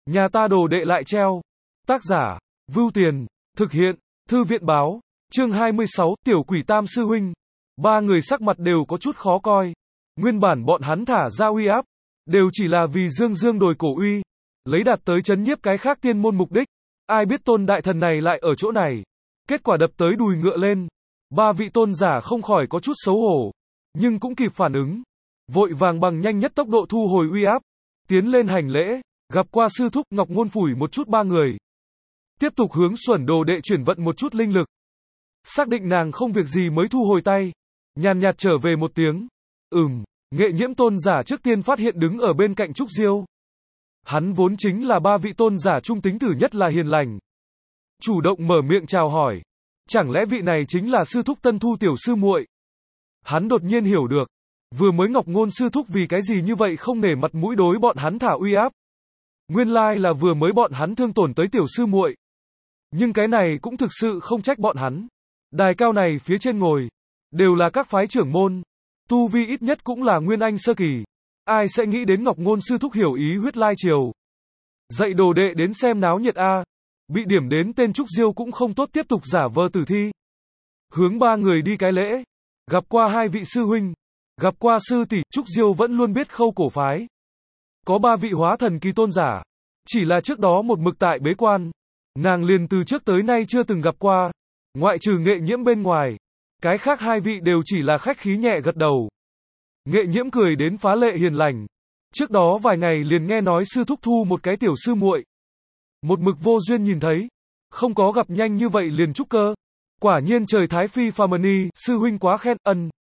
Nhà ta đồ đệ lại treo. Tác giả, Vưu Tiền, thực hiện, Thư viện báo, chương 26, tiểu quỷ tam sư huynh. Ba người sắc mặt đều có chút khó coi. Nguyên bản bọn hắn thả ra uy áp, đều chỉ là vì dương dương đồi cổ uy, lấy đạt tới chấn nhiếp cái khác tiên môn mục đích. Ai biết tôn đại thần này lại ở chỗ này. Kết quả đập tới đùi ngựa lên. Ba vị tôn giả không khỏi có chút xấu hổ, nhưng cũng kịp phản ứng. Vội vàng bằng nhanh nhất tốc độ thu hồi uy áp, tiến lên hành lễ, gặp qua sư thúc. Ngọc Ngôn phủi một chút ba người, tiếp tục hướng Xuẩn đồ đệ chuyển vận một chút linh lực. Xác định nàng không việc gì mới thu hồi tay, nhàn nhạt trở về một tiếng. Nghệ Nhiễm tôn giả trước tiên phát hiện đứng ở bên cạnh Trúc Diêu. Hắn vốn chính là ba vị tôn giả trung tính tử nhất là hiền lành, chủ động mở miệng chào hỏi. Chẳng lẽ vị này chính là sư thúc Tân Thu tiểu sư muội? Hắn đột nhiên hiểu được, vừa mới Ngọc Ngôn sư thúc vì cái gì như vậy không nể mặt mũi đối bọn hắn thả uy áp. Nguyên lai là vừa mới bọn hắn thương tổn tới tiểu sư muội. Nhưng cái này cũng thực sự không trách bọn hắn. Đài cao này phía trên ngồi, đều là các phái trưởng môn, tu vi ít nhất cũng là Nguyên Anh sơ kỳ. Ai sẽ nghĩ đến Ngọc Ngôn sư thúc hiểu ý huyết lai triều. Dạy đồ đệ đến xem náo nhiệt a. Bị điểm đến tên Trúc Diêu cũng không tốt tiếp tục giả vờ tử thi. Hướng ba người đi cái lễ. Gặp qua hai vị sư huynh. Gặp qua sư tỷ. Trúc Diêu vẫn luôn biết khâu cổ phái có ba vị hóa thần kỳ tôn giả, chỉ là trước đó một mực tại bế quan, nàng liền từ trước tới nay chưa từng gặp qua. Ngoại trừ Nghệ Nhiễm bên ngoài, cái khác hai vị đều chỉ là khách khí nhẹ gật đầu. Nghệ Nhiễm cười đến phá lệ hiền lành. Trước đó vài ngày liền nghe nói sư thúc thu một cái tiểu sư muội, một mực vô duyên nhìn thấy, không có gặp nhanh như vậy liền trúc cơ. Quả nhiên trời thái phi phà mani, sư huynh quá khen.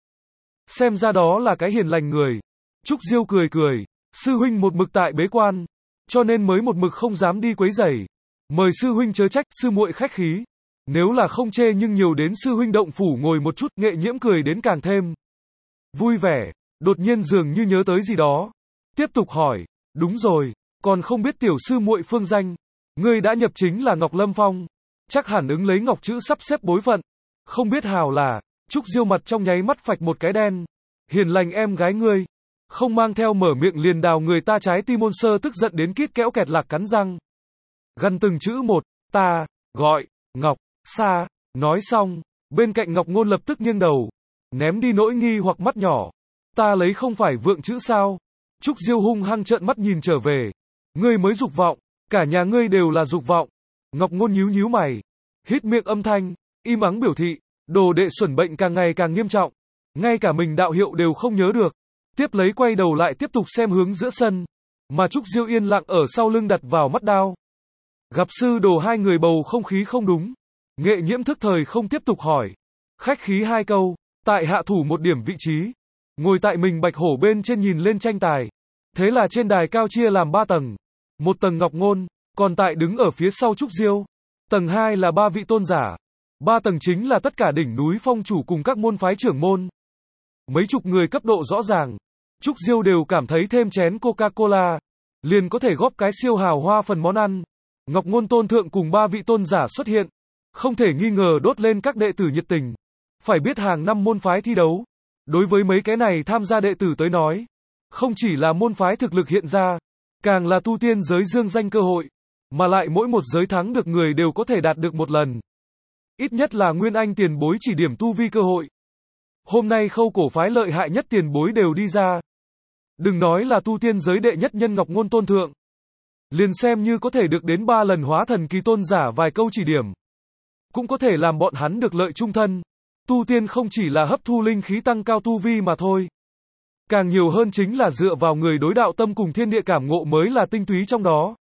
Xem ra đó là cái hiền lành người. Trúc Diêu cười cười, sư huynh một mực tại bế quan, cho nên mới một mực không dám đi quấy rầy. Mời sư huynh chớ trách, sư muội khách khí. Nếu là không chê nhưng nhiều đến sư huynh động phủ ngồi một chút. Nghệ Nhiễm cười đến càng thêm vui vẻ, đột nhiên dường như nhớ tới gì đó, tiếp tục hỏi, đúng rồi, còn không biết tiểu sư muội phương danh. Ngươi đã nhập chính là Ngọc Lâm Phong, chắc hẳn ứng lấy ngọc chữ sắp xếp bối phận. Không biết hào là. Trúc Diêu mặt trong nháy mắt phạch một cái đen. Hiền lành em gái ngươi, không mang theo mở miệng liền đào người ta trái tim. Môn sơ tức giận đến kít kẽo kẹt lạc cắn răng, gằn từng chữ một. Ta gọi Ngọc Sa. Nói xong, bên cạnh Ngọc Ngôn lập tức nghiêng đầu, ném đi nỗi nghi hoặc mắt nhỏ. Ta lấy không phải vượng chữ sao? Trúc Diêu hung hăng trợn mắt nhìn trở về. Ngươi mới dục vọng, cả nhà ngươi đều là dục vọng. Ngọc Ngôn nhíu nhíu mày, hít miệng âm thanh, im ắng biểu thị, đồ đệ xuẩn bệnh càng ngày càng nghiêm trọng, ngay cả mình đạo hiệu đều không nhớ được. Tiếp lấy quay đầu lại tiếp tục xem hướng giữa sân, mà Trúc Diêu yên lặng ở sau lưng đặt vào mắt đao. Gặp sư đồ hai người bầu không khí không đúng, Nghệ Nhiễm thức thời không tiếp tục hỏi, khách khí hai câu, tại hạ thủ một điểm vị trí, ngồi tại mình bạch hổ bên trên nhìn lên tranh tài. Thế là trên đài cao chia làm 3 tầng, một tầng Ngọc Ngôn, còn tại đứng ở phía sau Trúc Diêu. Tầng 2 là 3 vị tôn giả, 3 tầng chính là tất cả đỉnh núi phong chủ cùng các môn phái trưởng môn. Mấy chục người cấp độ rõ ràng. Trúc Diêu đều cảm thấy thêm chén Coca-Cola liền có thể góp cái siêu hào hoa phần món ăn. Ngọc Ngôn tôn thượng cùng 3 vị tôn giả xuất hiện, không thể nghi ngờ đốt lên các đệ tử nhiệt tình. Phải biết hàng năm môn phái thi đấu, đối với mấy cái này tham gia đệ tử tới nói, không chỉ là môn phái thực lực hiện ra, càng là tu tiên giới dương danh cơ hội, mà lại mỗi một giới thắng được người đều có thể đạt được một lần, ít nhất là Nguyên Anh tiền bối chỉ điểm tu vi cơ hội. Hôm nay khâu cổ phái lợi hại nhất tiền bối đều đi ra. Đừng nói là tu tiên giới đệ nhất nhân Ngọc Ngôn tôn thượng, liền xem như có thể được đến 3 lần hóa thần kỳ tôn giả vài câu chỉ điểm, cũng có thể làm bọn hắn được lợi chung thân. Tu tiên không chỉ là hấp thu linh khí tăng cao tu vi mà thôi, càng nhiều hơn chính là dựa vào người đối đạo tâm cùng thiên địa cảm ngộ mới là tinh túy trong đó.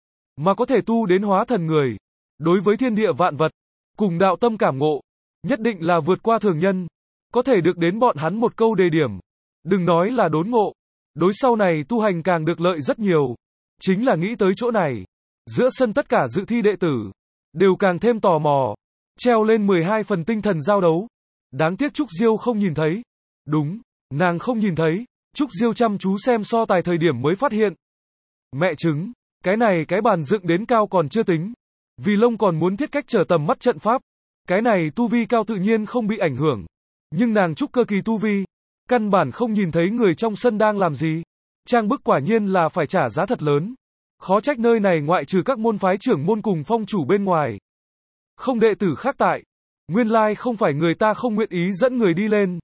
Mà có thể tu đến hóa thần người, đối với thiên địa vạn vật, cùng đạo tâm cảm ngộ, nhất định là vượt qua thường nhân, có thể được đến bọn hắn một câu đề điểm. Đừng nói là đốn ngộ, đối sau này tu hành càng được lợi rất nhiều. Chính là nghĩ tới chỗ này, giữa sân tất cả dự thi đệ tử đều càng thêm tò mò, treo lên 12 phần tinh thần giao đấu. Đáng tiếc Trúc Diêu không nhìn thấy. Đúng, nàng không nhìn thấy. Trúc Diêu chăm chú xem so tài thời điểm mới phát hiện. Mẹ chứng, cái này cái bàn dựng đến cao còn chưa tính, vì lông còn muốn thiết cách trở tầm mắt trận pháp. Cái này tu vi cao tự nhiên không bị ảnh hưởng, nhưng nàng trúc cơ kỳ tu vi, căn bản không nhìn thấy người trong sân đang làm gì. Trang bức quả nhiên là phải trả giá thật lớn. Khó trách nơi này ngoại trừ các môn phái trưởng môn cùng phong chủ bên ngoài, không đệ tử khác tại. Nguyên lai không phải người ta không nguyện ý dẫn người đi lên,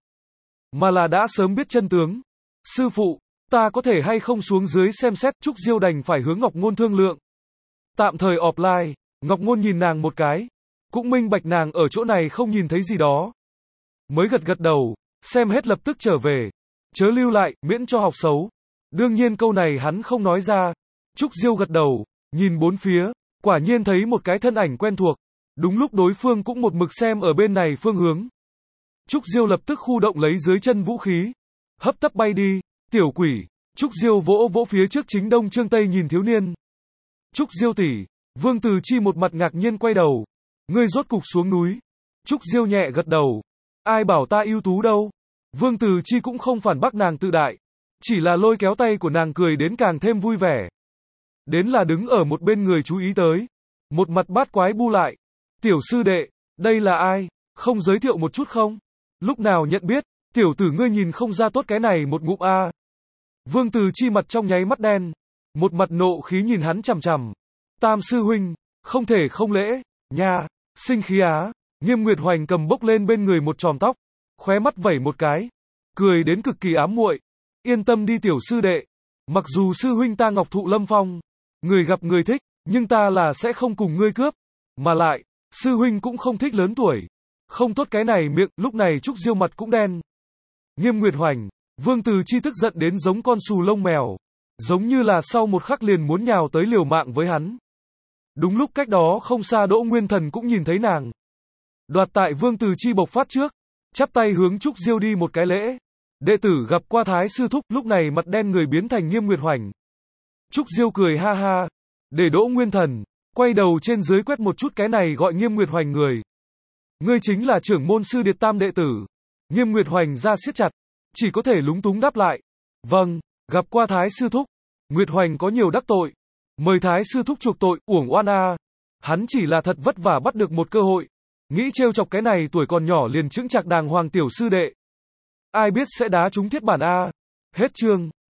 mà là đã sớm biết chân tướng. Sư phụ, ta có thể hay không xuống dưới xem xét. Trúc Diêu đành phải hướng Ngọc Ngôn thương lượng. Tạm thời offline, Ngọc Ngôn nhìn nàng một cái, cũng minh bạch nàng ở chỗ này không nhìn thấy gì đó. Mới gật gật đầu, xem hết lập tức trở về. Chớ lưu lại, miễn cho học xấu. Đương nhiên câu này hắn không nói ra. Trúc Diêu gật đầu, nhìn bốn phía, quả nhiên thấy một cái thân ảnh quen thuộc. Đúng lúc đối phương cũng một mực xem ở bên này phương hướng. Trúc Diêu lập tức khu động lấy dưới chân vũ khí, hấp tấp bay đi. Tiểu quỷ. Trúc Diêu vỗ vỗ phía trước chính đông trương tây nhìn thiếu niên. Trúc Diêu tỷ. Vương Từ Chi một mặt ngạc nhiên quay đầu. Ngươi rốt cục xuống núi. Trúc Diêu nhẹ gật đầu. Ai bảo ta ưu tú đâu. Vương Từ Chi cũng không phản bác nàng tự đại, chỉ là lôi kéo tay của nàng cười đến càng thêm vui vẻ. Đến là đứng ở một bên người chú ý tới, một mặt bát quái bu lại. Tiểu sư đệ, đây là ai, không giới thiệu một chút không? Lúc nào nhận biết, tiểu tử ngươi nhìn không ra tốt cái này một ngụm a. Vương Từ Chi mặt trong nháy mắt đen, một mặt nộ khí nhìn hắn chằm chằm. Tam sư huynh, không thể không lễ, nha, sinh khí á. Nghiêm Nguyệt Hoành cầm bốc lên bên người một chòm tóc, khóe mắt vẩy một cái, cười đến cực kỳ ám muội. Yên tâm đi tiểu sư đệ, mặc dù sư huynh ta Ngọc Thụ Lâm Phong, người gặp người thích, nhưng ta là sẽ không cùng ngươi cướp, mà lại, sư huynh cũng không thích lớn tuổi. Không tốt cái này miệng. Lúc này Trúc Diêu mặt cũng đen. Nghiêm Nguyệt Hoành, Vương Từ Chi tức giận đến giống con xù lông mèo, giống như là sau một khắc liền muốn nhào tới liều mạng với hắn. Đúng lúc cách đó không xa Đỗ Nguyên Thần cũng nhìn thấy nàng. Đoạt tại Vương Từ Chi bộc phát trước, chắp tay hướng Trúc Diêu đi một cái lễ. Đệ tử gặp qua Thái sư thúc. Lúc này mặt đen người biến thành Nghiêm Nguyệt Hoành. Trúc Diêu cười ha ha, để Đỗ Nguyên Thần quay đầu trên dưới quét một chút cái này gọi Nghiêm Nguyệt Hoành người. Ngươi chính là trưởng môn sư Điệt Tam đệ tử. Nghiêm Nguyệt Hoành ra siết chặt, chỉ có thể lúng túng đáp lại. Vâng, gặp qua Thái sư thúc. Nguyệt Hoành có nhiều đắc tội, mời Thái sư thúc chuộc tội. Uổng oan a. Hắn chỉ là thật vất vả bắt được một cơ hội, nghĩ trêu chọc cái này tuổi còn nhỏ liền chững chạc đàng hoàng tiểu sư đệ, ai biết sẽ đá trúng thiết bản a. Hết chương.